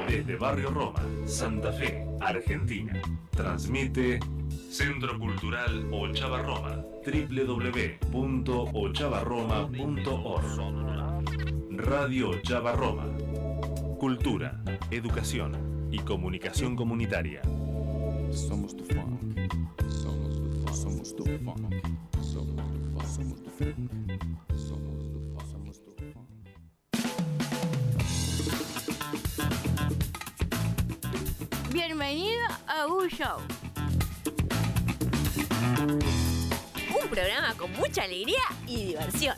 Desde Barrio Roma, Santa Fe, Argentina. Transmite Centro Cultural Ochava Roma, www.ochavarroma.org. Radio Ochava Roma. Cultura, educación y comunicación comunitaria. Somos tu funk. Somos tu funk. Somos tu funk. Somos tu funk. Somos tu funk. Somos tu funk. Somos tu funk. Bienvenido a Un Show. Un programa con mucha alegría y diversión.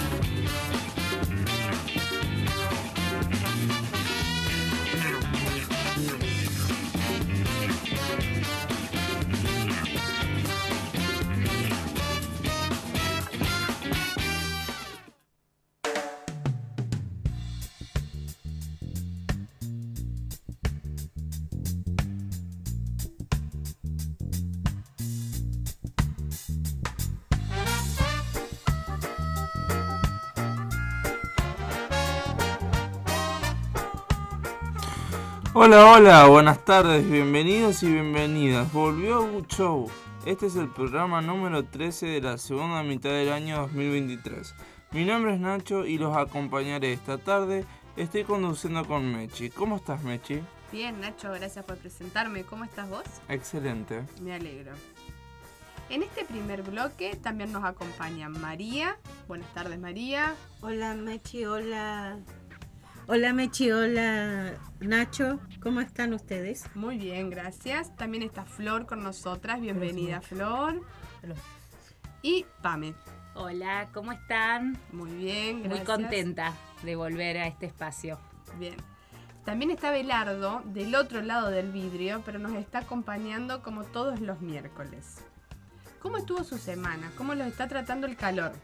Hola, buenas tardes, bienvenidos y bienvenidas. Volvió Un Show. Este es el programa número 13 de la segunda mitad del año 2023. Mi nombre es Nacho y los acompañaré esta tarde. Estoy conduciendo con Mechi. ¿Cómo estás, Mechi? Bien, Nacho, gracias por presentarme. ¿Cómo estás vos? Excelente. Me alegro. En este primer bloque también nos acompaña María. Buenas tardes, María. Hola, Mechi, hola. Hola, Mechi, hola, Nacho. ¿Cómo están ustedes? Muy bien, gracias. También está Flor con nosotras. Bienvenida, Flor. Y Pame. Hola, ¿cómo están? Muy bien, gracias. Muy contenta de volver a este espacio. Bien. También está Belardo del otro lado del vidrio, pero nos está acompañando como todos los miércoles. ¿Cómo estuvo su semana? ¿Cómo los está tratando el calor?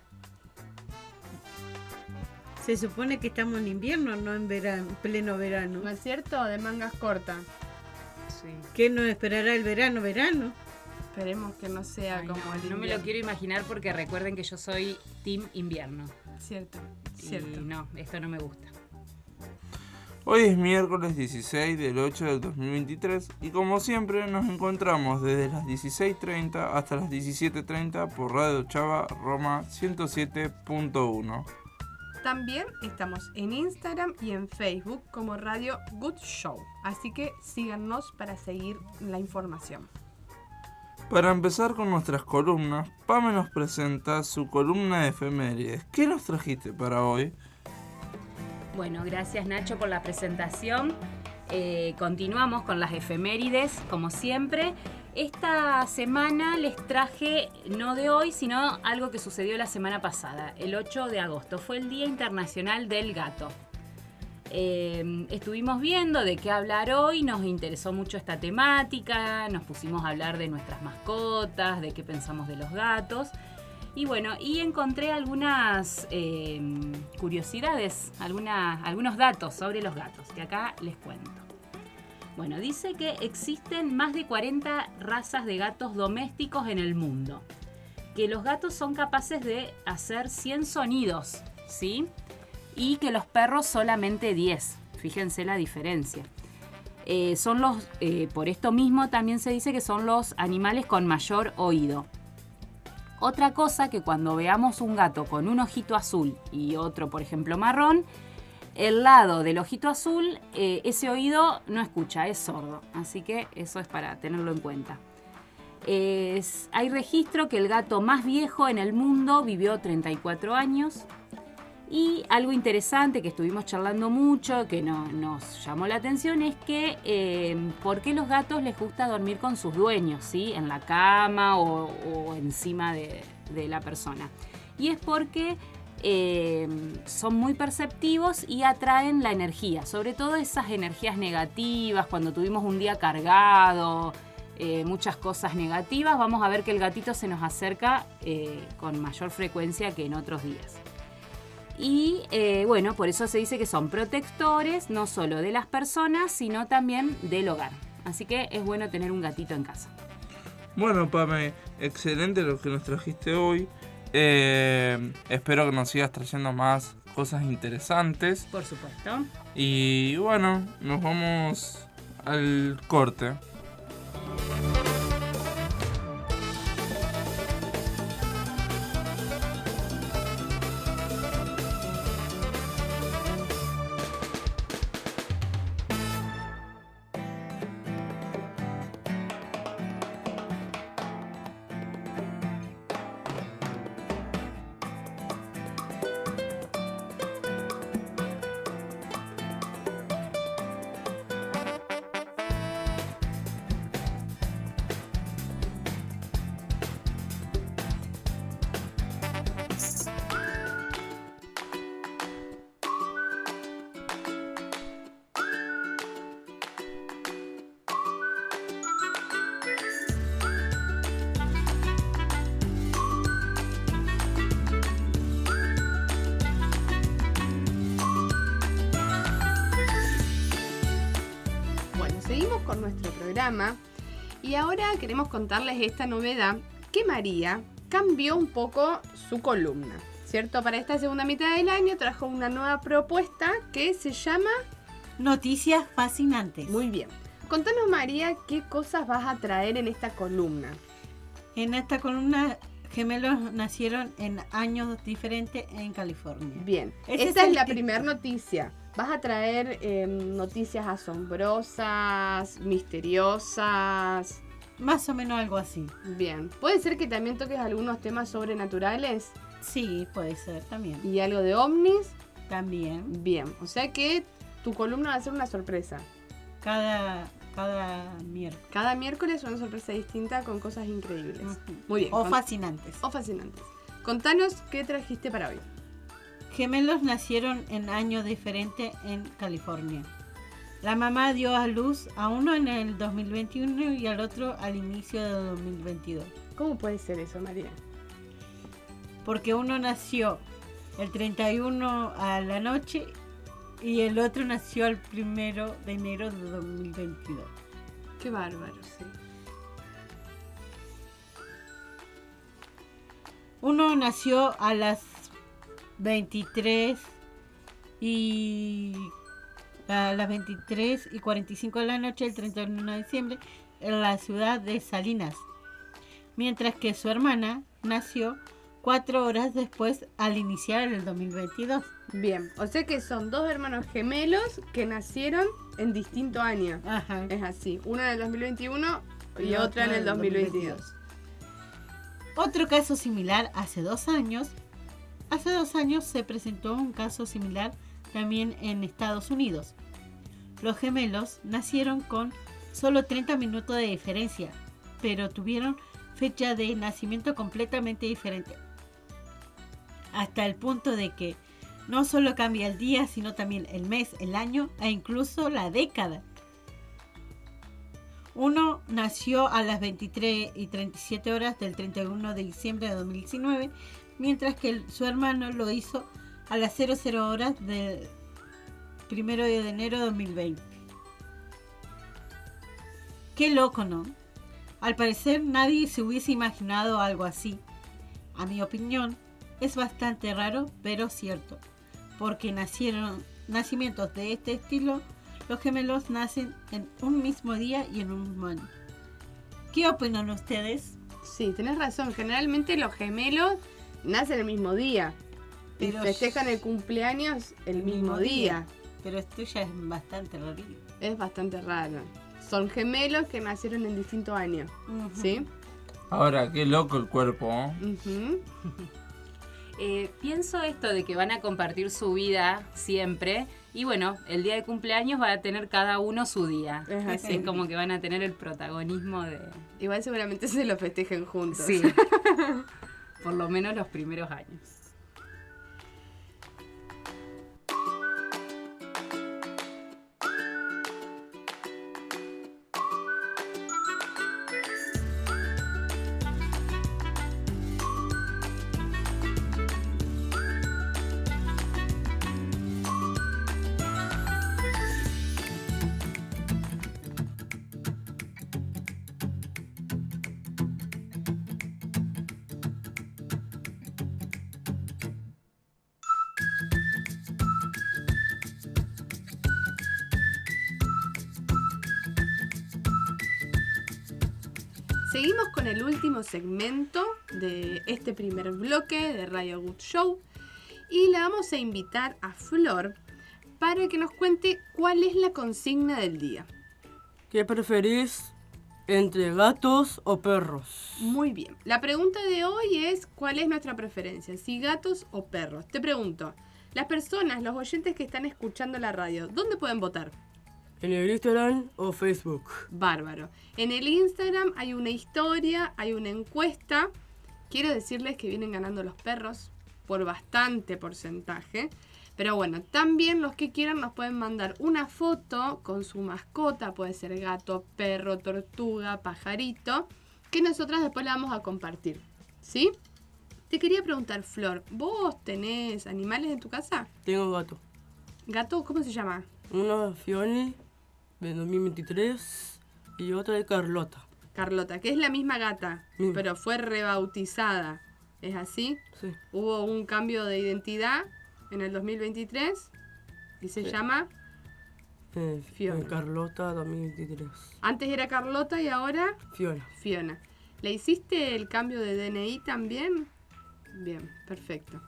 Se supone que estamos en invierno, no en verano, pleno verano. ¿No es cierto? De mangas cortas. Sí. ¿Qué nos esperará el verano? Esperemos que no sea como el invierno. No me lo quiero imaginar porque recuerden que yo soy team invierno. Cierto. Y no, esto no me gusta. Hoy es miércoles 16 del 8 del 2023 y como siempre nos encontramos desde las 16:30 hasta las 17:30 por Radio Ochava Roma 107.1. También estamos en Instagram y en Facebook como Radio Good Show, así que síganos para seguir la información. Para empezar con nuestras columnas, Pame nos presenta su columna de efemérides. ¿Qué nos trajiste para hoy? Bueno, gracias Nacho por la presentación. Continuamos con las efemérides, como siempre. Esta semana les traje, no de hoy, sino algo que sucedió la semana pasada, el 8 de agosto. Fue el Día Internacional del Gato. Estuvimos viendo de qué hablar hoy, nos interesó mucho esta temática, nos pusimos a hablar de nuestras mascotas, de qué pensamos de los gatos. Y bueno, y encontré algunas curiosidades, algunos datos sobre los gatos, que acá les cuento. Bueno, dice que existen más de 40 razas de gatos domésticos en el mundo. Que los gatos son capaces de hacer 100 sonidos, ¿sí? Y que los perros solamente 10. Fíjense la diferencia. Por esto mismo también se dice que son los animales con mayor oído. Otra cosa que cuando veamos un gato con un ojito azul y otro, por ejemplo, marrón, el lado del ojito azul, ese oído no escucha, es sordo. Así que eso es para tenerlo en cuenta. Hay registro que el gato más viejo en el mundo vivió 34 años. Y algo interesante que estuvimos charlando mucho, que nos llamó la atención, es que ¿por qué los gatos les gusta dormir con sus dueños, ¿sí? En la cama o encima de la persona? Y es porque son muy perceptivos y atraen la energía, sobre todo esas energías negativas, cuando tuvimos un día cargado, muchas cosas negativas, vamos a ver que el gatito se nos acerca con mayor frecuencia que en otros días. Y bueno, por eso se dice que son protectores no solo de las personas, sino también del hogar. Así que es bueno tener un gatito en casa. Bueno, Pame, excelente lo que nos trajiste hoy. Espero que nos sigas trayendo más cosas interesantes. Por supuesto. Y bueno, nos vamos al corte. Seguimos con nuestro programa y ahora queremos contarles esta novedad que María cambió un poco su columna, ¿cierto? Para esta segunda mitad del año trajo una nueva propuesta que se llama Noticias fascinantes. Muy bien. Contanos, María, qué cosas vas a traer en esta columna. En esta columna, gemelos nacieron en años diferentes en California. Bien, Ese esta es el la título. primera noticia. Vas a traer noticias asombrosas, misteriosas. Más o menos algo así. Bien, puede ser que también toques algunos temas sobrenaturales Sí, puede ser también. y algo de ovnis. También. Bien, o sea que tu columna va a ser una sorpresa. Cada miércoles. Cada miércoles una sorpresa distinta con cosas increíbles. Ujú. Muy bien. O fascinantes. O fascinantes. Contanos qué trajiste para hoy. Gemelos nacieron en años diferentes en California. La mamá dio a luz a uno en el 2021 y al otro al inicio de 2022. ¿Cómo puede ser eso, María? Porque uno nació el 31 a la noche y el otro nació el 1 de enero de 2022. Qué bárbaro, sí. Uno nació a las 23 y 45 de la noche el 31 de diciembre en la ciudad de Salinas, mientras que su hermana nació 4 horas después al iniciar el 2022. Bien, o sea que son dos hermanos gemelos que nacieron en distintos años. Ajá. Es así, uno en el 2021 y Y otra en otro el en el 2022. Otro caso similar hace 2 años. Hace 2 años se presentó un caso similar también en Estados Unidos. Los gemelos nacieron con solo 30 minutos de diferencia, pero tuvieron fecha de nacimiento completamente diferente. Hasta el punto de que no solo cambia el día, sino también el mes, el año e incluso la década. Uno nació a las 23:37 horas del 31 de diciembre de 2019, mientras que su hermano lo hizo a las 00 horas del 1 de enero de 2020. Qué loco, ¿no? Al parecer nadie se hubiese imaginado algo así. A mi opinión, es bastante raro, pero cierto, porque nacimientos de este estilo, los gemelos nacen en un mismo día y en un mismo año. ¿Qué opinan ustedes? Sí, tenés razón. Generalmente los gemelos nacen el mismo día. Y Pero festejan el cumpleaños el mismo día. Pero esto ya es bastante raro. Es bastante raro. Son gemelos que nacieron en distintos años. ¿Sí? Ahora, qué loco el cuerpo, ¿no? Ujú. Pienso esto de que van a compartir su vida siempre. Y bueno, el día de cumpleaños va a tener cada uno su día. Es así. Es como que van a tener el protagonismo de... Igual seguramente se lo festejen juntos. Sí. Por lo menos los primeros años. seguimos con el último segmento de este primer bloque de Radio Good Show y la vamos a invitar a Flor para que nos cuente cuál es la consigna del día. ¿Qué preferís entre gatos o perros? Muy bien. La pregunta de hoy es ¿cuál es nuestra preferencia? ¿Si gatos o perros? Te pregunto, las personas, los oyentes que están escuchando la radio, ¿dónde pueden votar? ¿En el Instagram o Facebook? Bárbaro. En el Instagram hay una historia, hay una encuesta. Quiero decirles que vienen ganando los perros por bastante porcentaje. Pero bueno, también los que quieran nos pueden mandar una foto con su mascota. Puede ser gato, perro, tortuga, pajarito. Que nosotras después la vamos a compartir. ¿Sí? Te quería preguntar, Flor, ¿vos tenés animales en tu casa? Tengo gato. ¿Gato? ¿Cómo se llama? Una Fiona de 2023 y otra de Carlota. Carlota, que es la misma gata, Misma. pero fue rebautizada. ¿Es así? Sí. Hubo un cambio de identidad en el 2023 y se Sí. llama... Fiona. Carlota 2023. Antes era Carlota y ahora Fiona. Fiona. ¿Le hiciste el cambio de DNI también? Bien, perfecto.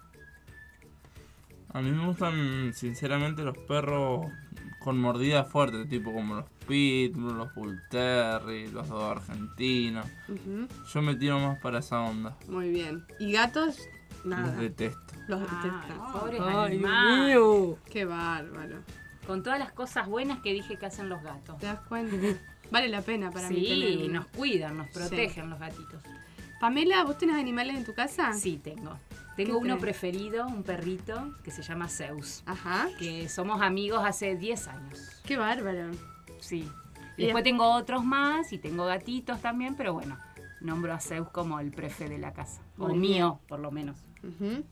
A mí me gustan sinceramente los perros con mordidas fuertes, tipo como los Pitbull, los Bull Terry, los dos argentinos. Ujú, Yo me tiro más para esa onda. muy bien. ¿Y gatos? Nada. Los detesto. Los Ah, detestas. pobres ¡Ay, Dios animales. mío! Qué bárbaro. Con todas las cosas buenas que dije que hacen los gatos. ¿Te das cuenta? Vale la pena para mí tener Sí, uno. nos cuidan, nos protegen los gatitos. Pamela, ¿vos tenés animales en tu casa? Sí, tengo. ¿Qué Tengo uno tenés? preferido, un perrito, que se llama Zeus. Ajá. Que somos amigos hace 10 años. Qué bárbaro. Sí. Y Después tengo otros más y tengo gatitos también, pero bueno, nombro a Zeus como el prefe de la casa. O Muy mío, por lo menos. Ujú.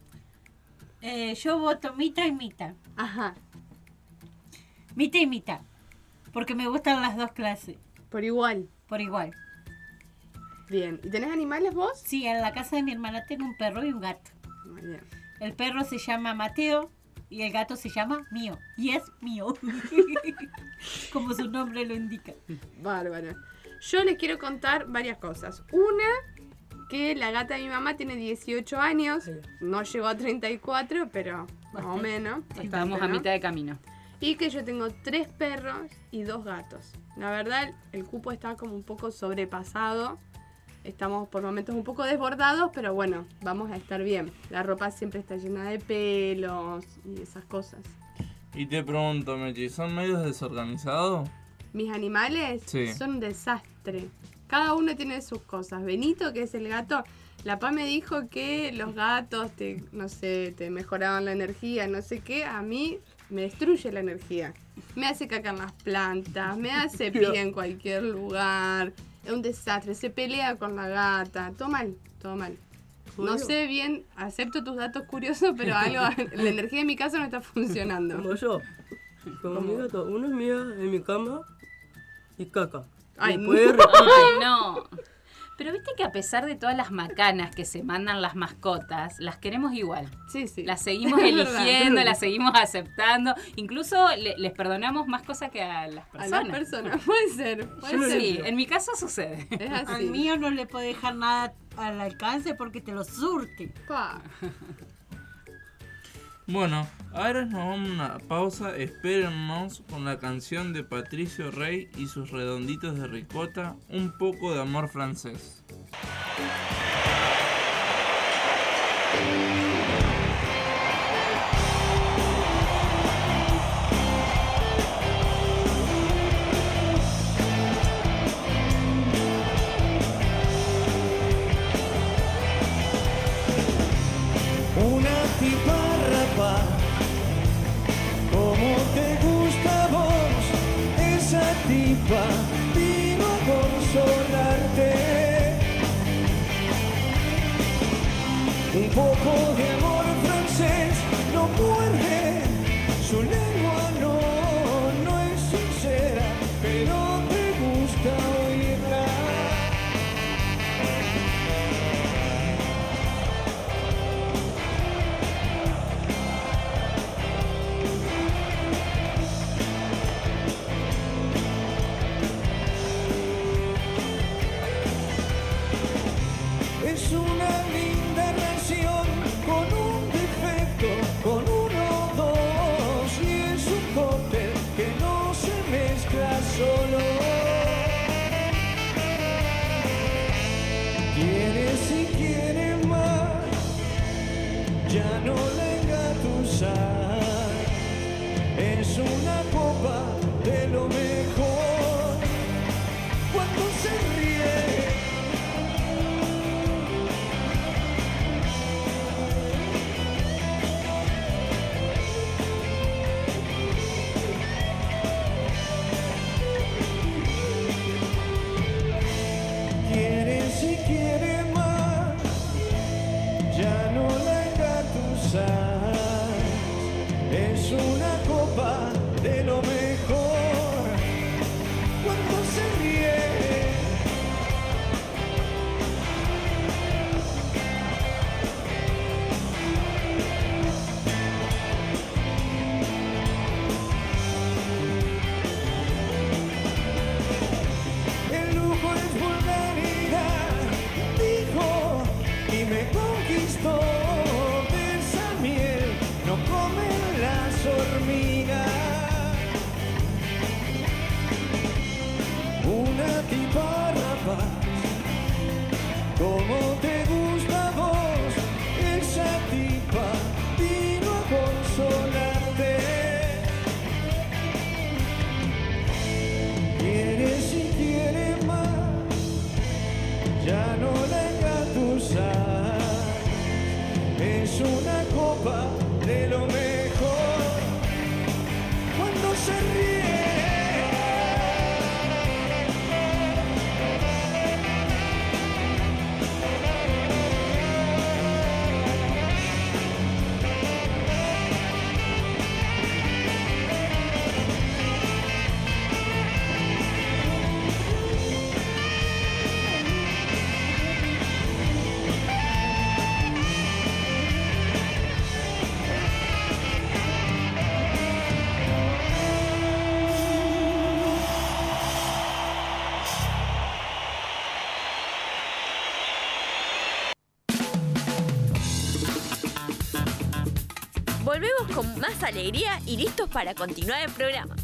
Yo voto mitad y mitad. Ajá. Mitad y mitad. Porque me gustan las dos clases, Por igual. por igual. Bien. ¿Y tenés animales vos? Sí, en la casa de mi hermana tengo un perro y un gato. Muy bien. El perro se llama Mateo y el gato se llama Mío. Y es mío. Como su nombre lo indica. Bárbaro. Yo les quiero contar varias cosas. Una, que la gata de mi mamá tiene 18 años. No llegó a 34, pero más o menos. Estamos bastante, a ¿no? mitad de camino. Y que yo tengo 3 perros y 2 gatos. La verdad, el cupo está como un poco sobrepasado. Estamos por momentos un poco desbordados, pero bueno, vamos a estar bien. La ropa siempre está llena de pelos y esas cosas. Y te pregunto, Mechi, ¿son medios desorganizados? Mis animales Sí. son un desastre. Cada uno tiene sus cosas. Benito, que es el gato, la PA me dijo que los gatos no sé, te mejoraban la energía, no sé qué. A mí me destruye la energía. Me hace caca en las plantas, me hace pie en cualquier lugar. Es un desastre, se pelea con la gata. Todo mal, todo mal. No sé bien, acepto tus datos curiosos, pero algo, la energía de mi casa no está funcionando. Como yo. Como mi gato. Uno es mía en mi cama y caca. Ay, Después Ay, no. Pero viste que a pesar de todas las macanas que se mandan las mascotas, las queremos igual. Sí, sí. Las seguimos Es verdad. eligiendo, las seguimos aceptando. Incluso les perdonamos más cosas que a las A personas. las personas, puede ser. Puede ser. Sí, en mi caso sucede. Es Al así. mío no le puede dejar nada al alcance porque te lo surte. Pa. Bueno, ahora nos vamos a una pausa. Espérennos con la canción de Patricio Rey y sus redonditos de ricota, Un poco de amor francés. Una tipa rapa, como te gusta a vos, esa tipa vino a consolarte. Un poco de amor francés no muerde, su lengua no es sincera, pero te gusta oírla. ya no la engatusas. Es una copa de lo mejor cuando se ríe. El lujo es vulgaridad, dijo, y me conquistó. De esa miel no comen las hormigas. Una tipa rapaz, como te gusta a vos, esa tipa vino a consolarte. Quieres y quiere más, ya no la engatusas. Es una copa de lo mejor cuando se ríe. Volvemos con más alegría y listos para continuar el programa.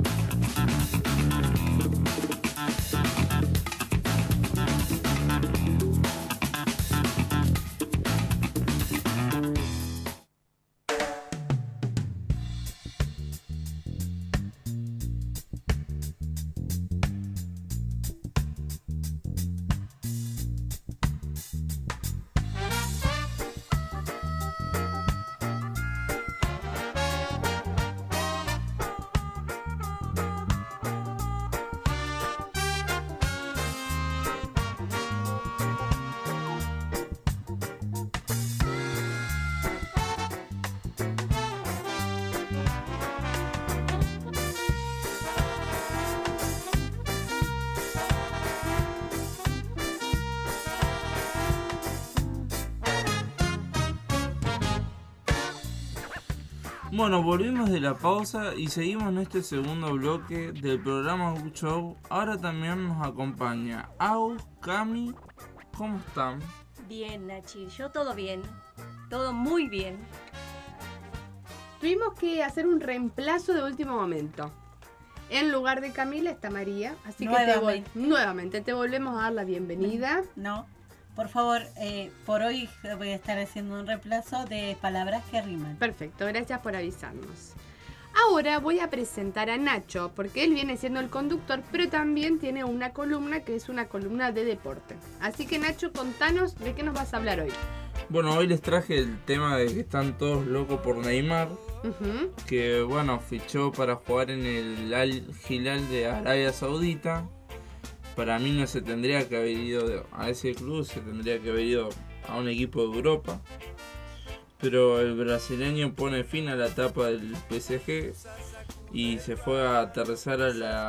Bueno, volvimos de la pausa y seguimos en este segundo bloque del programa Good Show. Ahora también nos acompaña Au, Cami, ¿cómo están? Bien, Nachi, yo todo bien, todo muy bien. Tuvimos que hacer un reemplazo de último momento. En lugar de Camila está María, así que nuevamente te volvemos a dar la bienvenida. No, por favor, por hoy voy a estar haciendo un reemplazo de palabras que riman. Perfecto, gracias por avisarnos. Ahora voy a presentar a Nacho, porque él viene siendo el conductor, pero también tiene una columna que es una columna de deporte. Así que Nacho, contanos de qué nos vas a hablar hoy. Bueno, hoy les traje el tema de que están todos locos por Neymar, que bueno, fichó para jugar en el Al Hilal de Arabia Saudita. Para mí no se tendría que haber ido a ese club, se tendría que haber ido a un equipo de Europa. Pero el brasileño pone fin a la etapa del PSG y se fue a aterrizar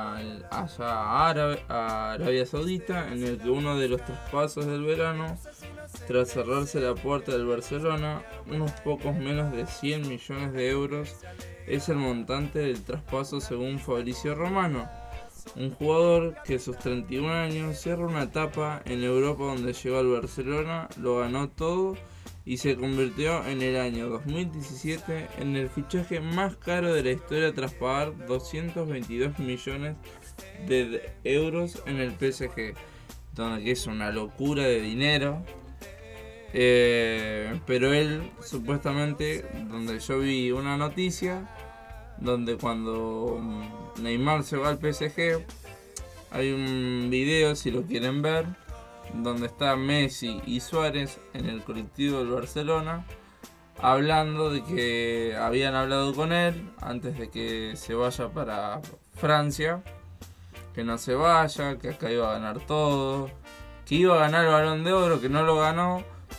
a Arabia Saudita, en el que uno de los traspasos del verano, tras cerrarse la puerta del Barcelona, unos pocos menos de 100 millones de euros es el montante del traspaso según Fabrizio Romano. Un jugador que a sus 31 años cierra una etapa en Europa donde llegó al Barcelona, lo ganó todo y se convirtió en el año 2017 en el fichaje más caro de la historia tras pagar 222 millones de euros en el PSG, donde es una locura de dinero. Pero él supuestamente, donde yo vi una noticia, donde cuando Neymar se va al PSG, hay un video, si lo quieren ver, donde está Messi y Suárez en el colectivo del Barcelona, hablando de que habían hablado con él antes de que se vaya para Francia, que no se vaya, que acá iba a ganar todo, que iba a ganar el Balón de Oro, que no lo ganó,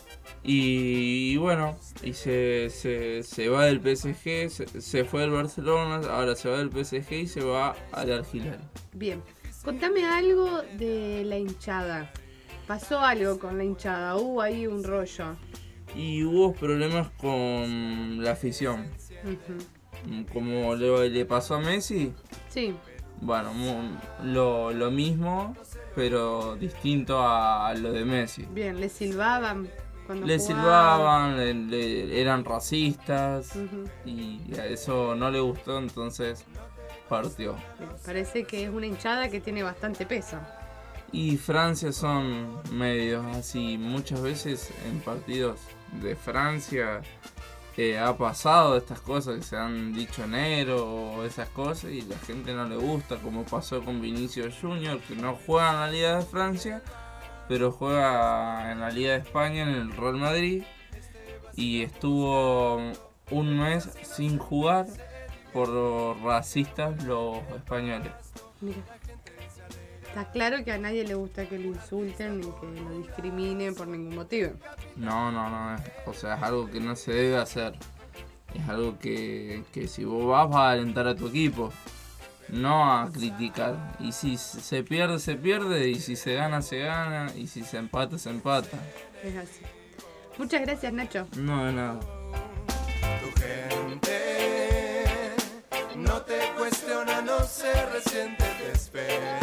Y bueno, y se va del PSG, se fue del Barcelona, ahora se va del PSG y se va al Al Hilal. Bien, contame algo de la hinchada. ¿Pasó algo con la hinchada? ¿Hubo ahí un rollo? Y hubo problemas con la afición. Ujú. Como le pasó a Messi. Sí. Bueno, lo mismo, pero distinto a lo de Messi. Bien, le silbaban cuando Le jugaban. silbaban, eran racistas, Ujú. y a eso no le gustó, entonces partió. Bien, parece que es una hinchada que tiene bastante peso. Y Francia son medios así, muchas veces en partidos de Francia ha pasado estas cosas que se han dicho negro o esas cosas y la gente no le gusta, como pasó con Vinicius Junior, que no juega en la Liga de Francia, pero juega en la Liga de España en el Real Madrid y estuvo un mes sin jugar por racistas los españoles. Mira. Está claro que a nadie le gusta que lo insulten ni que lo discriminen por ningún motivo. No, o sea, es algo que no se debe hacer. Es algo que si vos vas a alentar a tu equipo, no a criticar. Y si se pierde, se pierde, y si se gana, se gana, y si se empata, se empata. Es así. Muchas gracias, Nacho. No, de nada. Tu gente no te cuestiona, no se resiente, te espera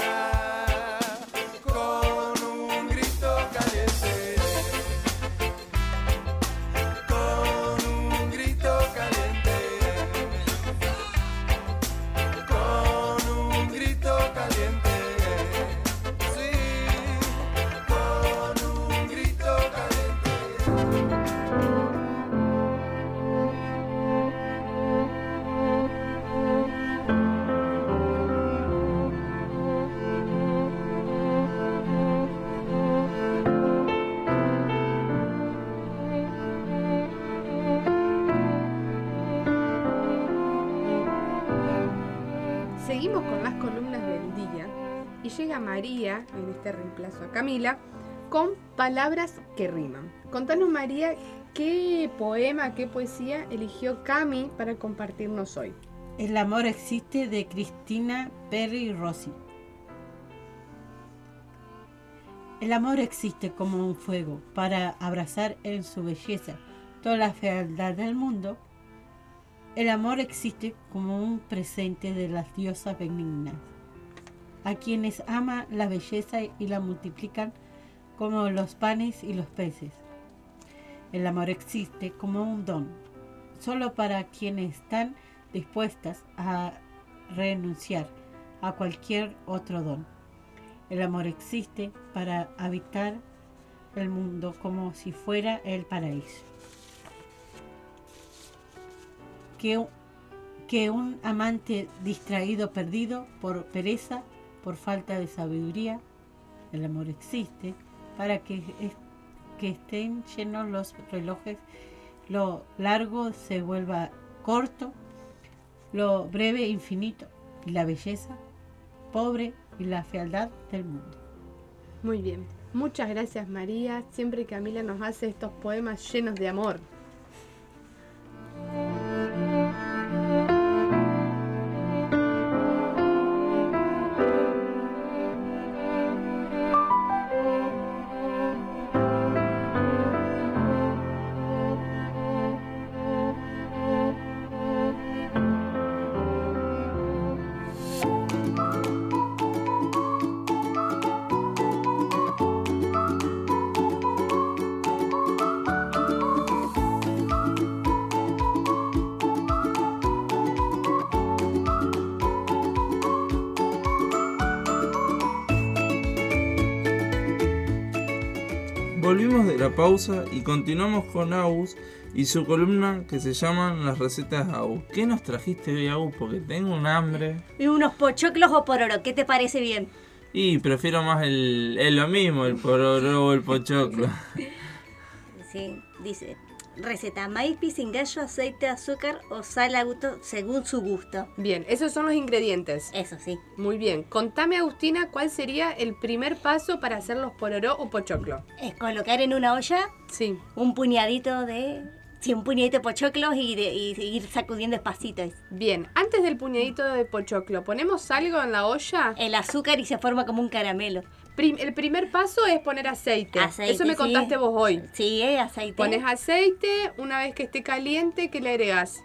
con un grito caliente, con un grito caliente, con un grito caliente, sí, con un grito caliente. Seguimos con las columnas del día y llega María, en este reemplazo a Camila, con palabras que riman. Contanos, María, qué poema, qué poesía eligió Cami para compartirnos hoy. El amor existe, de Cristina Perry Rossi. El amor existe como un fuego para abrazar en su belleza toda la fealdad del mundo. El amor existe como un presente de las diosas benignas, a quienes ama la belleza y la multiplican como los panes y los peces. El amor existe como un don, solo para quienes están dispuestas a renunciar a cualquier otro don. El amor existe para habitar el mundo como si fuera el paraíso. Que un amante distraído, perdido por pereza, por falta de sabiduría. El amor existe para que estén llenos los relojes, lo largo se vuelva corto, lo breve infinito, y la belleza pobre y la fealdad del mundo. Muy bien. Muchas gracias, María. Siempre Camila nos hace estos poemas llenos de amor. Volvimos de la pausa y continuamos con Agus y su columna que se llama Las recetas de Agus. ¿Qué nos trajiste hoy, Agus? Porque tengo un hambre. Y unos pochoclos o pororo, ¿qué te parece bien? Y prefiero más lo mismo, el pororo o el pochoclo. Sí, dice, Receta: maíz, pisingallo, aceite, azúcar o sal a gusto según su gusto. Bien, esos son los ingredientes. Eso sí. Muy bien. Contame, Agustina, ¿cuál sería el primer paso para hacer los pororó o pochoclo? Es colocar en una olla Sí. un puñadito de pochoclos y ir sacudiendo despacito. Bien, antes del puñadito de pochoclo, ¿ponemos algo en la olla? El azúcar y se forma como un caramelo. El primer paso es poner aceite. Aceite, Eso me contaste vos hoy. Sí, aceite. Pones aceite, una vez que esté caliente, ¿qué le agregás?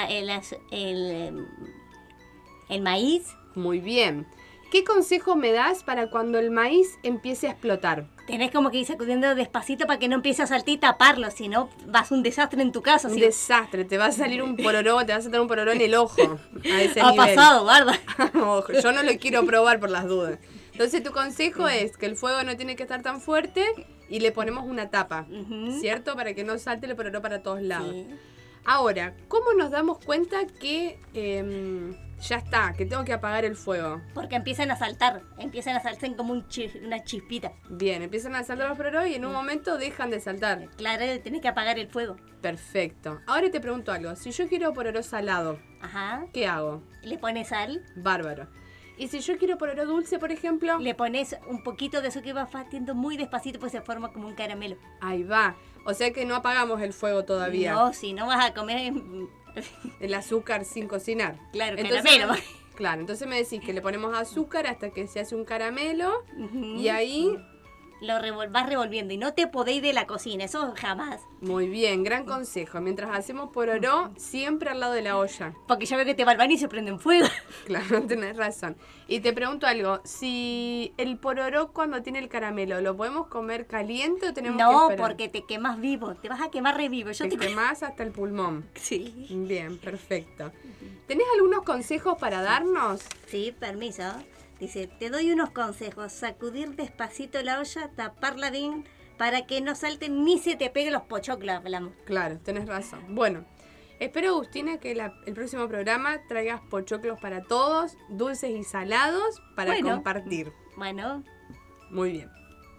El maíz. Muy bien. ¿Qué consejo me das para cuando el maíz empiece a explotar? Tenés como que ir sacudiendo despacito para que no empiece a saltar y taparlo, si no vas un desastre en tu casa. Un ¿sí? desastre, te va a salir un pororó, te vas a tener un pororó en el ojo. A ese Ha nivel. pasado, guarda. Ojo, yo no lo quiero probar por las dudas. Entonces tu consejo es que el fuego no tiene que estar tan fuerte y le ponemos una tapa, ¿cierto? Para que no salte el pororó para todos lados. Sí. Ahora, ¿cómo nos damos cuenta que ya está, que tengo que apagar el fuego? Porque empiezan a saltar como una chispita. Bien, empiezan a saltar los pororó y en un momento dejan de saltar. Claro, tenés que apagar el fuego. Perfecto. Ahora te pregunto algo. Si yo quiero pororó salado, Ajá. ¿qué hago? Le pones sal. Bárbaro. Y si yo quiero pororó dulce, por ejemplo, Le pones un poquito de eso que va batiendo muy despacito, pues se forma como un caramelo. ahí va. O sea que no apagamos el fuego todavía. No, si no vas a comer... El azúcar sin cocinar. Claro, Entonces, caramelo. Claro, entonces me decís que le ponemos azúcar hasta que se hace un caramelo Ujú. y ahí, Lo vas revolviendo y no te podéis de la cocina, eso jamás. muy bien, gran consejo. Mientras hacemos pororó, siempre al lado de la olla. Porque ya veo que te va al baño y se prende en fuego. Claro, tenés razón. Y te pregunto algo, si el pororó cuando tiene el caramelo, ¿lo podemos comer caliente o tenemos que No, esperar? porque te quemas vivo, te vas a quemar revivo. Te quemás hasta el pulmón. Sí. Bien, perfecto. ¿Tenés algunos consejos para darnos? Sí, permiso. Dice, te doy unos consejos. Sacudir despacito la olla, taparla bien para que no salten ni se te peguen los pochoclos, hablamos. Claro, tenés razón. Bueno, espero, Agustina, que el próximo programa traigas pochoclos para todos, dulces y salados, para Bueno. compartir. Bueno, Muy bien.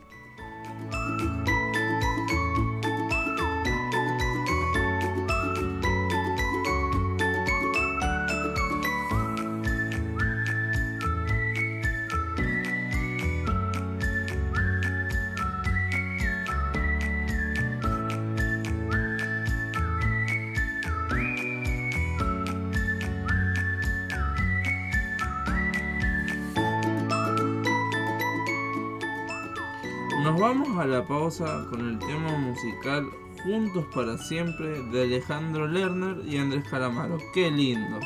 Nos vamos a la pausa con el tema musical Juntos para Siempre de Alejandro Lerner y Andrés Calamaro. ¡Qué lindo!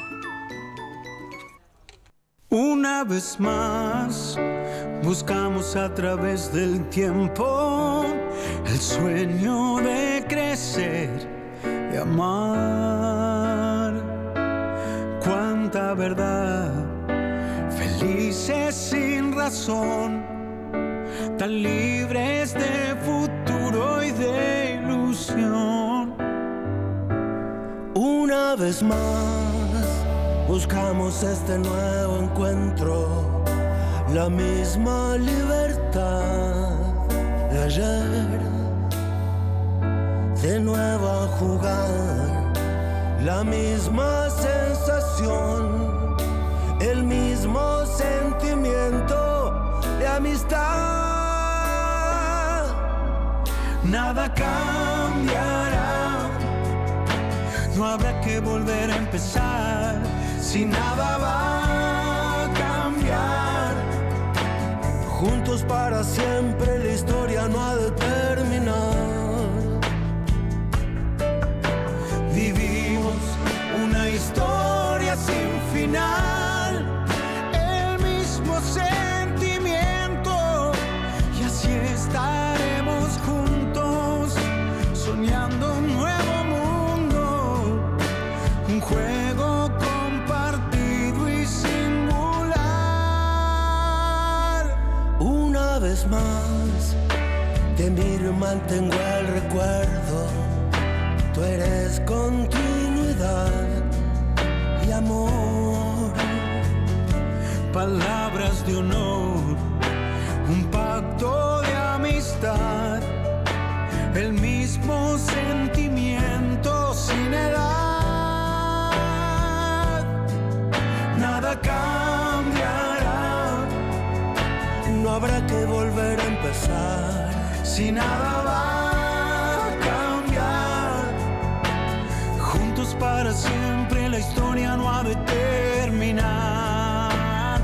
Una vez más, buscamos a través del tiempo el sueño de crecer, de amar. Cuánta verdad, felices sin razón, tan libres de futuro y de ilusión. Una vez más, buscamos este nuevo encuentro, la misma libertad de ayer, de nuevo a jugar, la misma sensación, el mismo sentimiento de amistad. Nada cambiará, no habrá que volver a empezar. Si nada va a cambiar, juntos para siempre la historia no ha de terminar. Vivimos una historia sin final, el mismo sentimiento, y así estaremos juntos, soñando un nuevo mundo, un juego compartido y singular. Una vez más, te miro y mantengo el recuerdo. Tú eres continuidad y amor, palabras de honor, un pacto de amistad, el mismo sentimiento si nada va a cambiar. Juntos para siempre, la historia no ha de terminar.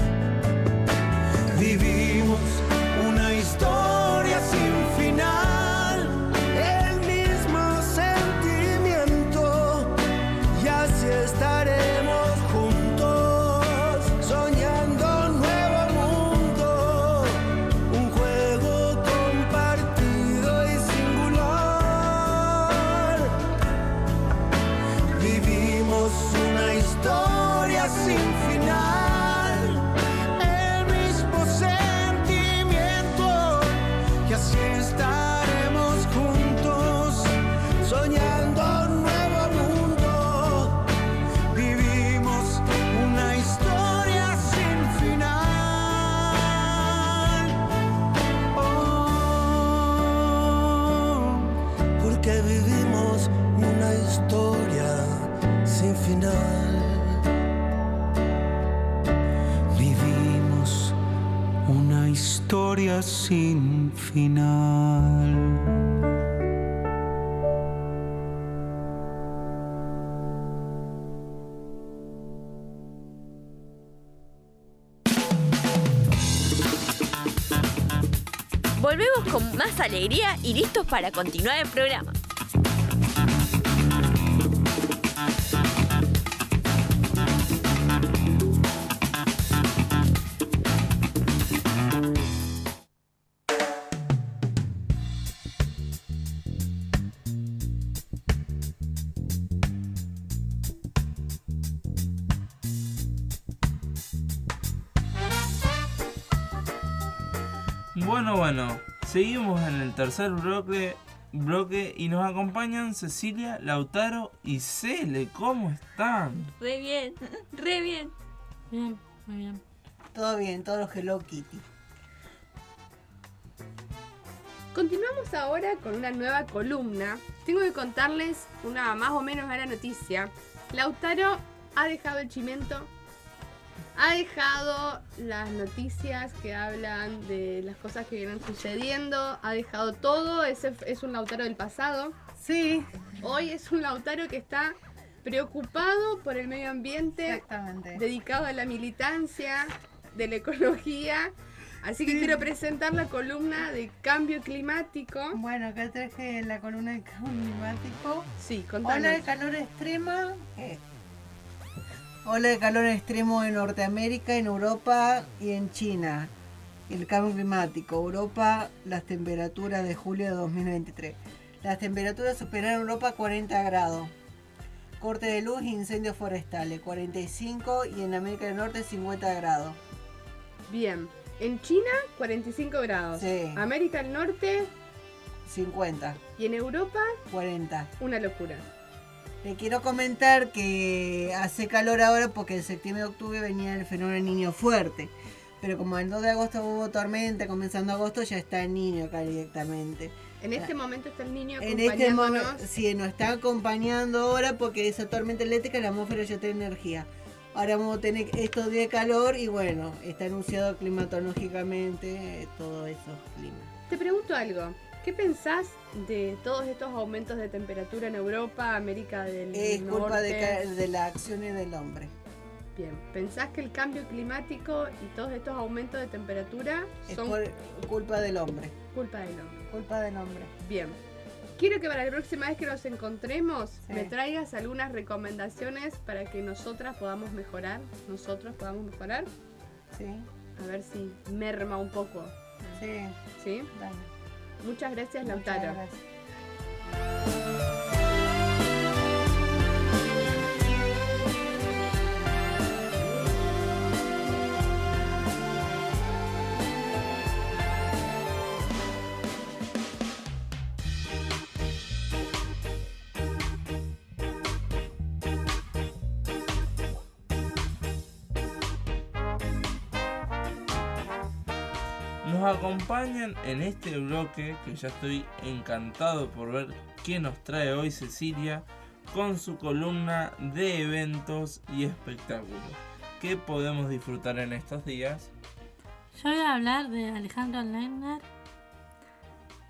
Vivimos una historia sin final, el mismo sentimiento, y así estaremos juntos, soñando un nuevo mundo, un juego compartido y singular. Vivimos una historia sin final, el mismo sentimiento, y así estaremos juntos, soñando un nuevo mundo. Vivimos una historia sin final. Oh, porque vivimos una historia sin final. Vivimos una historia sin final. Volvemos con más alegría y listos para continuar el programa. Bueno, seguimos en el tercer bloque y nos acompañan Cecilia, Lautaro y Cele. ¿Cómo están? Re bien, re bien. Bien, muy bien. Todo bien, todos los Hello Kitty. Continuamos ahora con una nueva columna. Tengo que contarles una más o menos mala noticia. Lautaro ha dejado el chimento, ha dejado las noticias que hablan de las cosas que vienen sucediendo, ha dejado todo. Ese es un Lautaro del pasado. Sí. Hoy es un Lautaro que está preocupado por el medio ambiente, Exactamente. dedicado a la militancia, de la ecología. Así que quiero presentar la columna de cambio climático. Bueno, acá traje la columna de cambio climático. Sí, contanos. Ola de calor extrema. Ola de calor extremo en Norteamérica, en Europa y en China. El cambio climático. Europa, las temperaturas de julio de 2023. Las temperaturas superaron en Europa 40 grados. Corte de luz e incendios forestales, 45, y en América del Norte 50 grados. Bien. En China, 45 grados. Sí. América del Norte, 50. y en Europa, 40. una locura. Le quiero comentar que hace calor ahora porque en septiembre y octubre venía el fenómeno del Niño fuerte. Pero como el 2 de agosto hubo tormenta, comenzando agosto ya está el Niño acá directamente. En este momento está el niño En este momento, acompañándonos. sí, nos está acompañando ahora porque esa tormenta eléctrica, la atmósfera ya tiene energía. Ahora vamos a tener estos días de calor y bueno, está anunciado climatológicamente todos esos climas. Te pregunto algo. ¿Qué pensás de todos estos aumentos de temperatura en Europa, América del Es Norte? culpa de las acciones del hombre. Bien, ¿pensás que el cambio climático y todos estos aumentos de temperatura Es son por culpa del hombre. culpa del hombre? Culpa del hombre. Bien. Quiero que para la próxima vez que nos encontremos Sí. me traigas algunas recomendaciones para que nosotros podamos mejorar. Sí, A ver si merma un poco. sí, ¿Sí? dale. Muchas gracias, Muchas Lautaro. gracias. Nos acompañan en este bloque, que ya estoy encantado por ver qué nos trae hoy Cecilia, con su columna de eventos y espectáculos. ¿Qué podemos disfrutar en estos días? Yo voy a hablar de Alejandro Lerner,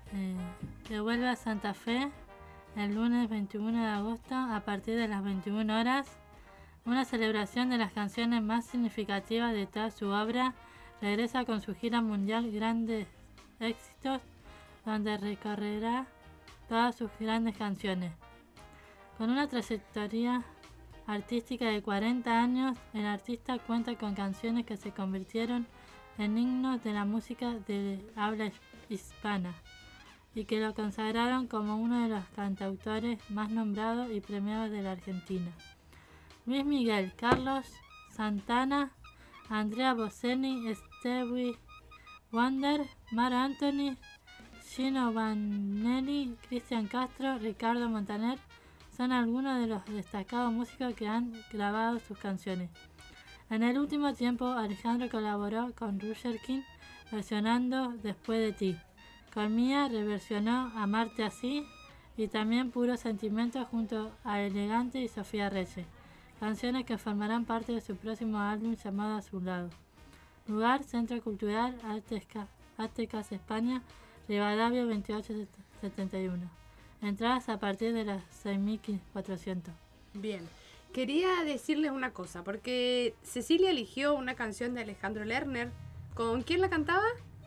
que vuelve a Santa Fe el lunes 21 de agosto a partir de las 21 horas. Una celebración de las canciones más significativas de toda su obra. Regresa con su gira mundial Grandes Éxitos, donde recorrerá todas sus grandes canciones. Con una trayectoria artística de 40 años, el artista cuenta con canciones que se convirtieron en himnos de la música de habla hispana y que lo consagraron como uno de los cantautores más nombrados y premiados de la Argentina. Luis Miguel, Carlos Santana, Andrea Bocelli, Stevie Wonder, Marc Anthony, Gino Vanelli, Cristian Castro, Ricardo Montaner son algunos de los destacados músicos que han grabado sus canciones. En el último tiempo, Alejandro colaboró con Roger King versionando Después de ti. Con Mía reversionó Amarte así y también Puro Sentimiento junto a Elegante y Sofía Reyes, canciones que formarán parte de su próximo álbum llamado A su lado. Lugar, Centro Cultural Arte Casa España, Rivadavia 2871. Entradas a partir de las 6.400. Bien. Quería decirles una cosa, porque Cecilia eligió una canción de Alejandro Lerner. ¿Con quién la cantaba?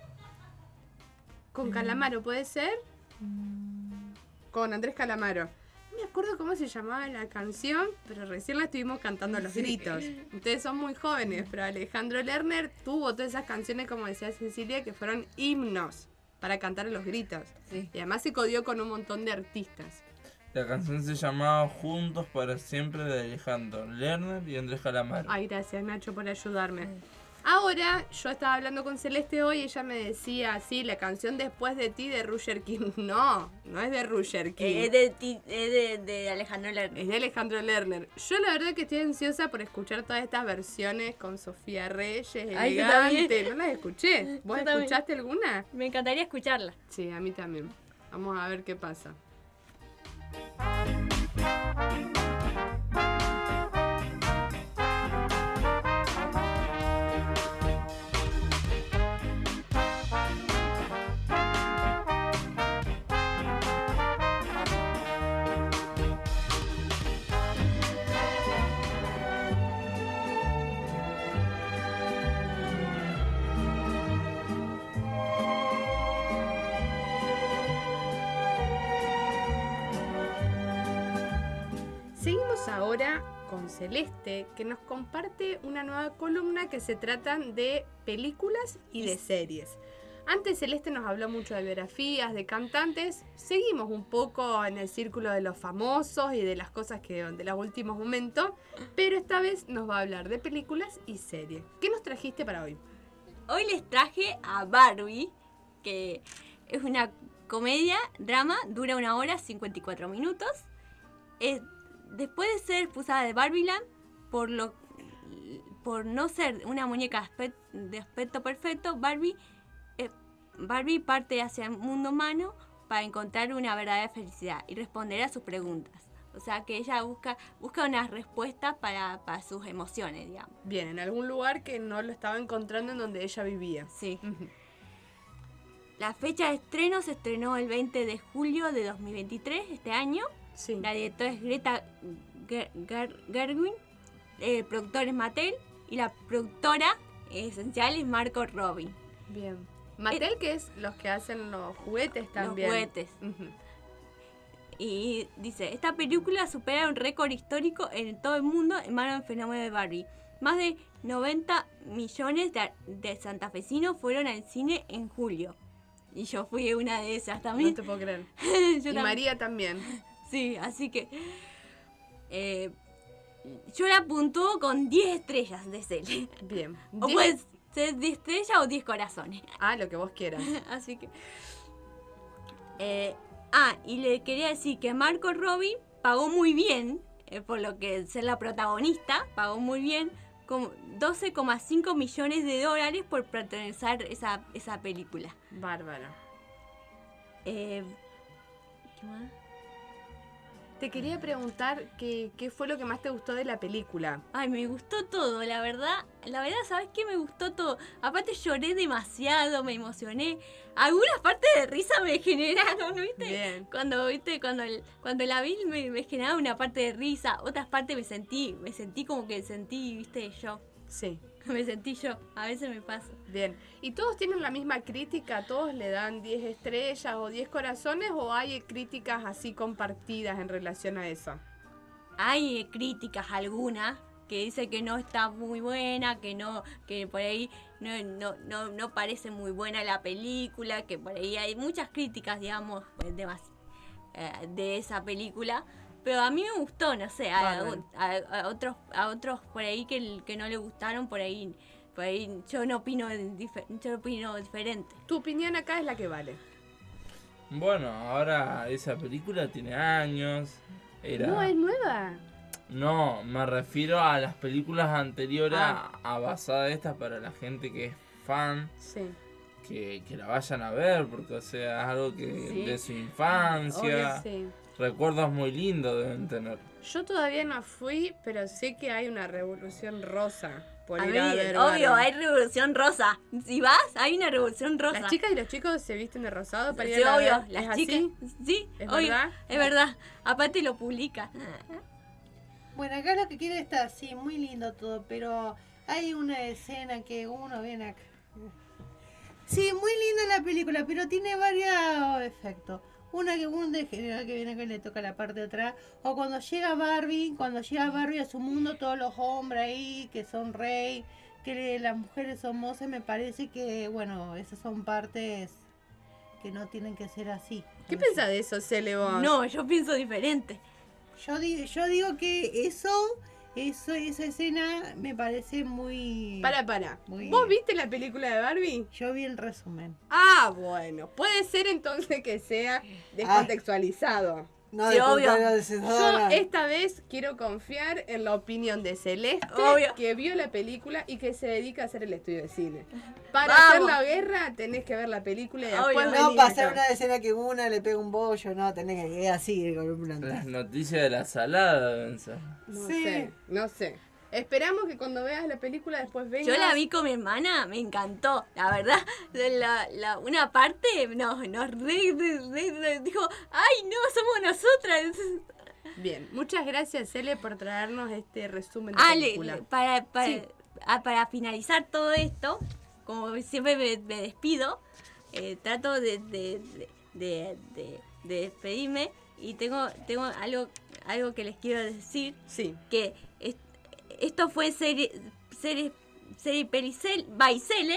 Con Calamaro, ¿puede ser? Con Andrés Calamaro. No me acuerdo cómo se llamaba la canción, pero recién la estuvimos cantando a los gritos. Ustedes son muy jóvenes, pero Alejandro Lerner tuvo todas esas canciones, como decía Cecilia, que fueron himnos para cantar a los gritos. Sí. Y además se codió con un montón de artistas. La canción se llamaba Juntos para Siempre de Alejandro Lerner y Andrés Calamaro. Ay, gracias Nacho por ayudarme. Ahora, yo estaba hablando con Celeste hoy y ella me decía, sí, la canción Después de ti de Roger King. No, no es de Roger King. Es de Alejandro Lerner. Es de Alejandro Lerner. Yo la verdad que estoy ansiosa por escuchar todas estas versiones con Sofía Reyes, Elegante. No las escuché. ¿Vos escuchaste alguna? Me encantaría escucharla. Sí, a mí también. Vamos a ver qué pasa. Seguimos ahora con Celeste, que nos comparte una nueva columna que se tratan de películas y de series. Antes Celeste nos habló mucho de biografías, de cantantes. Seguimos un poco en el círculo de los famosos y de las cosas que de los últimos momentos, pero esta vez nos va a hablar de películas y series. ¿Qué nos trajiste para hoy? Hoy les traje a Barbie, que es una comedia, drama, dura 1 hora 54 minutos. Después de ser expulsada de Barbieland por no ser una muñeca de aspecto perfecto, Barbie parte hacia el mundo humano para encontrar una verdadera felicidad y responder a sus preguntas. O sea que ella busca una respuesta para sus emociones, digamos. Bien, en algún lugar que no lo estaba encontrando en donde ella vivía. Sí. La fecha de estreno se estrenó el 20 de julio de 2023, este año. Sí. La directora es Greta Gerwig, el productor es Mattel y la productora esencial es Margot Robbie. Bien. Mattel, que es los que hacen los juguetes también. Los juguetes. Y dice, esta película supera un récord histórico en todo el mundo en mano del fenómeno de Barbie. Más de 90 millones de santafesinos fueron al cine en julio. Y yo fui una de esas también. No te puedo creer. Y también. María también. Sí, así que yo la puntúo con 10 estrellas de Cele. Bien. O puede ser 10 estrellas o 10 corazones. Ah, lo que vos quieras. Así que... y le quería decir que Margot Robbie pagó muy bien, por lo que ser la protagonista, pagó muy bien, como $12,5 millones por protagonizar esa película. Bárbaro. ¿Qué más? Te quería preguntar qué fue lo que más te gustó de la película. Ay, me gustó todo, la verdad. la verdad, ¿sabes qué? Me gustó todo. Aparte lloré demasiado, me emocioné. Algunas partes de risa me generaron, ¿viste? Bien. Cuando la vi me generaba una parte de risa, otras partes me sentí como que sentí, ¿viste? Yo. Sí. Me sentí yo, a veces me pasa. Bien. ¿Y todos tienen la misma crítica? ¿Todos le dan 10 estrellas o 10 corazones? ¿O hay críticas así compartidas en relación a eso? Hay críticas algunas que dicen que no está muy buena, que por ahí no parece muy buena la película, que por ahí hay muchas críticas, digamos, de esa película. Pero a mí me gustó, no sé, a otros por ahí que no le gustaron, por ahí yo no opino diferente. Tu opinión acá es la que vale. Bueno, ahora esa película tiene años. No, es nueva. No, me refiero a las películas anteriores a basada de estas para la gente que es fan. Sí. Que la vayan a ver, porque o sea, es algo que de su infancia. Obvio, sí. Recuerdos muy lindos deben tener. Yo todavía no fui, pero sé que hay una revolución rosa por ir a a ver. Obvio, hay revolución rosa. Si vas, hay una revolución rosa. ¿Las chicas y los chicos se visten de rosado para ir sí, a ver? obvio, las chicas. Sí, ¿Es obvio, verdad? es verdad. Aparte lo publica. Bueno, acá lo que quiere está, sí, muy lindo todo, pero hay una escena que uno viene acá. Sí, muy linda la película, pero tiene varios efectos. Una que uno de general que viene que le toca la parte de atrás. O cuando llega Barbie a su mundo, todos los hombres ahí que son rey, que las mujeres son mozas, me parece que, bueno, esas son partes que no tienen que ser así. ¿Qué pensás de eso, Cele, vos? No, yo pienso diferente. Yo digo que esa escena me parece muy... Para. Muy... ¿Vos viste la película de Barbie? Yo vi el resumen. Ah, bueno. Puede ser entonces que sea descontextualizado. No, sí, obvio. Yo esta vez quiero confiar en la opinión de Celeste, obvio, que vio la película y que se dedica a hacer el estudio de cine. Para hacer la guerra tenés que ver la película y después no pasar una escena que una le pega un bollo, no, tenés que ir así con un planta. Las noticias de la salada, Benza. No sé. Esperamos que cuando veas la película después vengas. Yo la vi con mi hermana, me encantó. La verdad, una parte nos dijo, ¡ay, no, somos nosotras! Bien, muchas gracias, Cele, por traernos este resumen de película. Para finalizar todo esto, como siempre me despido, trato de despedirme y tengo algo que les quiero decir. Sí. Que esto fue serie Pelicel by Cele.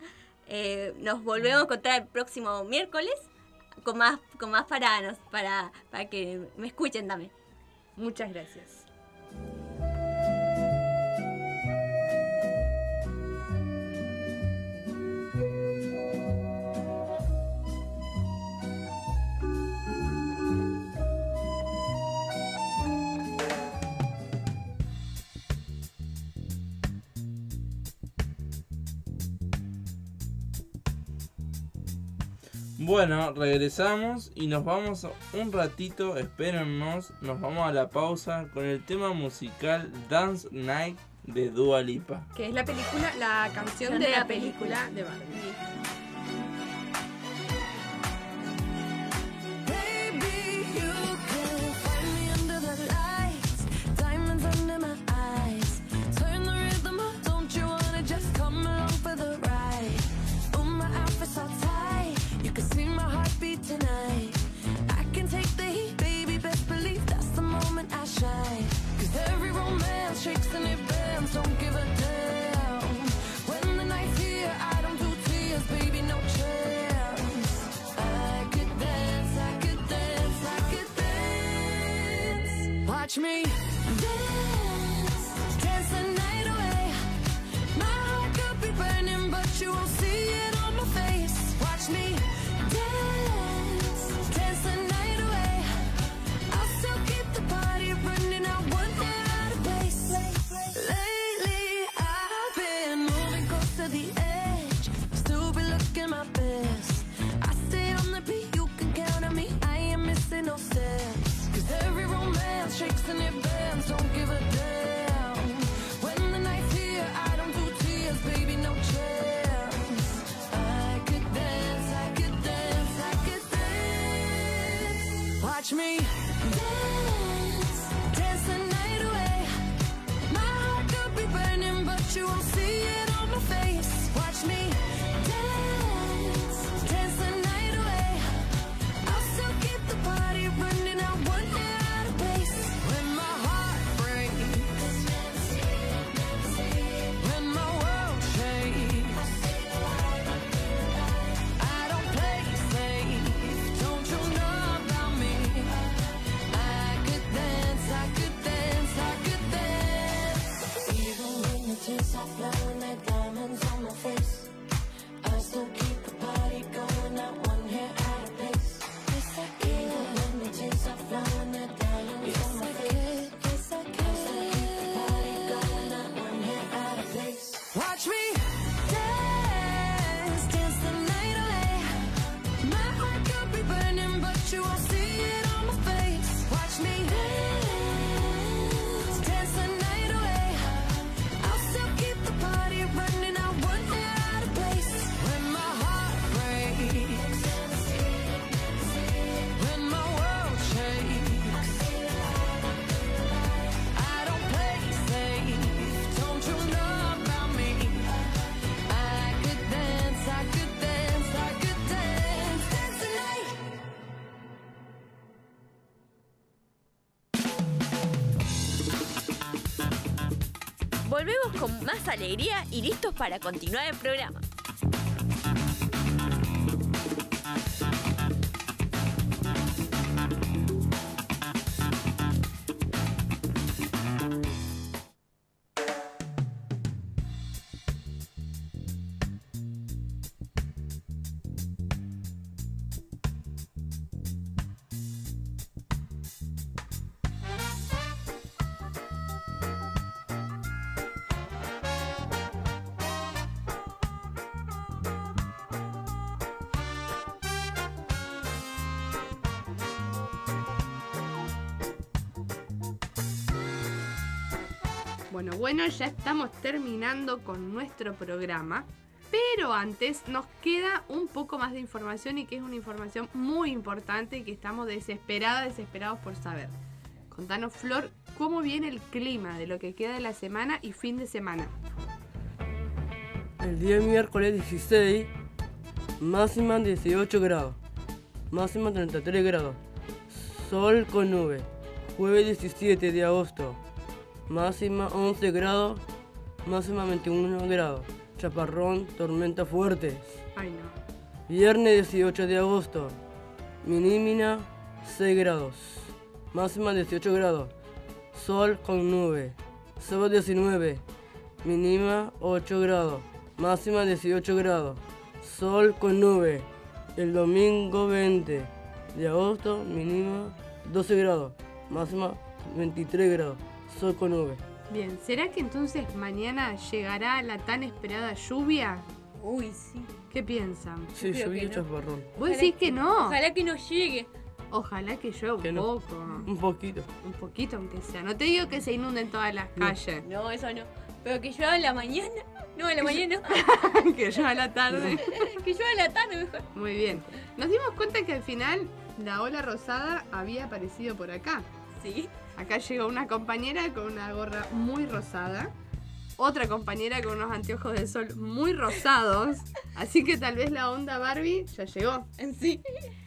Nos volvemos a encontrar el próximo miércoles con más para que me escuchen también. Muchas gracias. Bueno, regresamos y nos vamos un ratito, espérennos, nos vamos a la pausa con el tema musical Dance Night de Dua Lipa. Que es la canción de la película de Barbie. Tonight, I can take the heat, baby. Best believe that's the moment I shine. 'Cause every romance shakes and it bends. Don't give a damn. When the night's here, I don't do tears, baby. No chance. I could dance, I could dance, I could dance. Watch me dance, dance the night away. My heart could be burning, but you won't see it on my face. Watch me dance, dance the night away. I'll still keep the party running. I won't get out of place. Lately I've been moving close to the edge, still be looking my best. I stay on the beat, you can count on me. I ain't missing no steps. 'Cause every romance shakes and it bends. Don't give a damn. When the night's here, I don't do me dance, dance the night away. My heart could be burning, but you won't see it on my face. Watch me dance, dance the night away. I'll still keep the party running. I won't get out of place. When my heart breaks, when my world shakes, I don't play safe. Don't you know about me? I could dance, I could dance, I could dance. Even when the tears are flowing like diamonds on my face, I still keep the party going. Not one hair out of place. Yes, I can. Even when the tears are flowing like diamonds on my face, yes, I can. I still keep the party going. Not one hair out of place. Watch me dance, dance the night away. My heart could be burning, but you won't see it on my face. Watch me dance, dance the night away. I'll still keep the party running. I won't get out of place. When my heart breaks, when my world shakes, I don't play safe. Don't you know about me? I could dance, I could dance, I could dance, dance the night. Volvemos con más alegría y listos para continuar el programa. Bueno, ya estamos terminando con nuestro programa, pero antes nos queda un poco más de información y que es una información muy importante y que estamos desesperados por saber. Contanos, Flor, cómo viene el clima de lo que queda de la semana y fin de semana. El día miércoles 16, máxima 18 grados, máxima 33 grados, sol con nube. Jueves 17 de agosto, máxima 11 grados, máxima 21 grados, chaparrón, tormenta fuerte. Ay, no. Viernes 18 de agosto, mínima 6 grados, máxima 18 grados, sol con nube. Sábado 19, mínima 8 grados, máxima 18 grados, sol con nube. El domingo 20 de agosto, mínima 12 grados, máxima 23 grados, sol con nube. Bien, ¿será que entonces mañana llegará la tan esperada lluvia? Uy, sí. ¿Qué piensan? Sí, lluvia y chaparrón. ¿Vos decís que no? Ojalá que no llegue. Ojalá que llueva un poco. Un poquito. Un poquito aunque sea. No te digo que se inunden todas las calles. No, eso no. Pero que llueva en la mañana. No, en la mañana. Que llueva a la tarde. Que llueva en la tarde mejor. Muy bien. Nos dimos cuenta que al final la ola rosada había aparecido por acá. Sí. Acá llegó una compañera con una gorra muy rosada. Otra compañera con unos anteojos de sol muy rosados. Así que tal vez la onda Barbie ya llegó. Sí.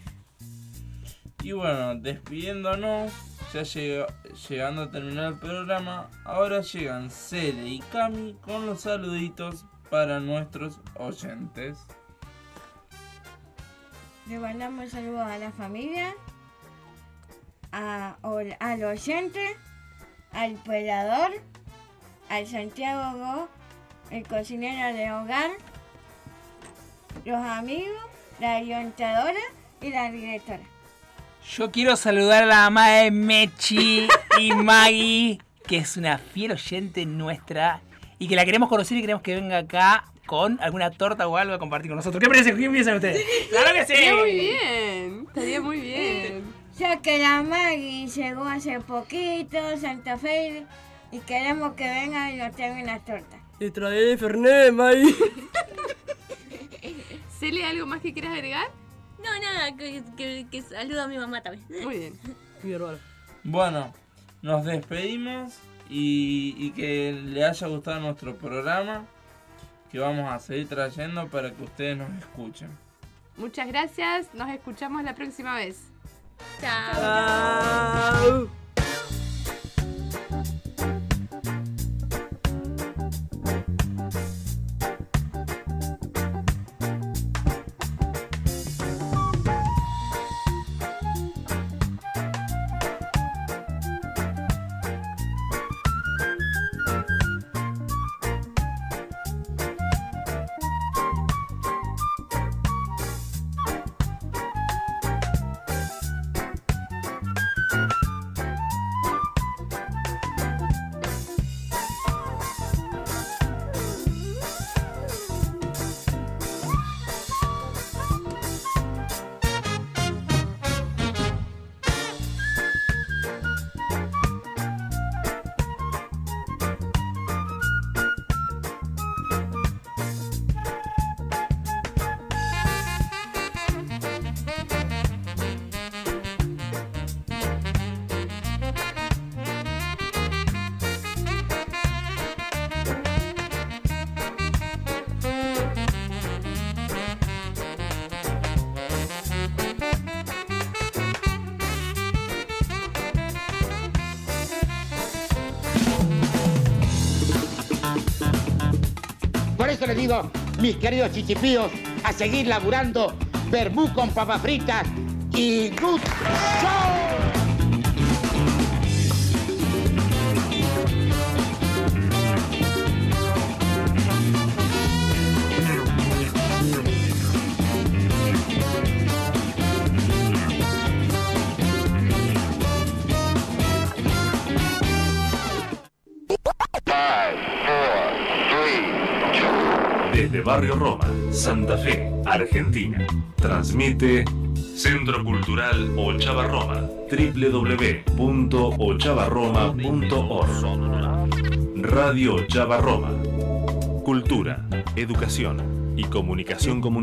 Y bueno, despidiéndonos, ya llegando a terminar el programa, ahora llegan Cele y Cami con los saluditos para nuestros oyentes. Le mandamos saludos a la familia, al oyente, al pelador, al Santiago Go, el cocinero de hogar, los amigos, la orientadora y la directora. Yo quiero saludar a la mamá de Mechi y Maggie, que es una fiel oyente nuestra y que la queremos conocer y queremos que venga acá con alguna torta o algo a compartir con nosotros. ¿Qué piensan ustedes? ¡Claro que sí! Estaría muy bien, estaría muy bien. Ya que la Maggie llegó hace poquito, Santa Fe, y queremos que venga y nos traiga una torta. Y trae Fernet, Maggie. Cele, ¿algo más que quieras agregar? No, No, nada, que saludo a mi mamá también. Muy bien. Mi hermano. Bueno, nos despedimos y que le haya gustado nuestro programa, que vamos a seguir trayendo para que ustedes nos escuchen. Muchas gracias. Nos escuchamos la próxima vez. Chao. Por eso les digo, mis queridos chichipíos, a seguir laburando, vermú con papas fritas y good show. Desde Barrio Roma, Santa Fe, Argentina. Transmite Centro Cultural Ochavarroma, www.ochavarroma.org. Radio Ochavarroma. Cultura, educación y comunicación comunitaria.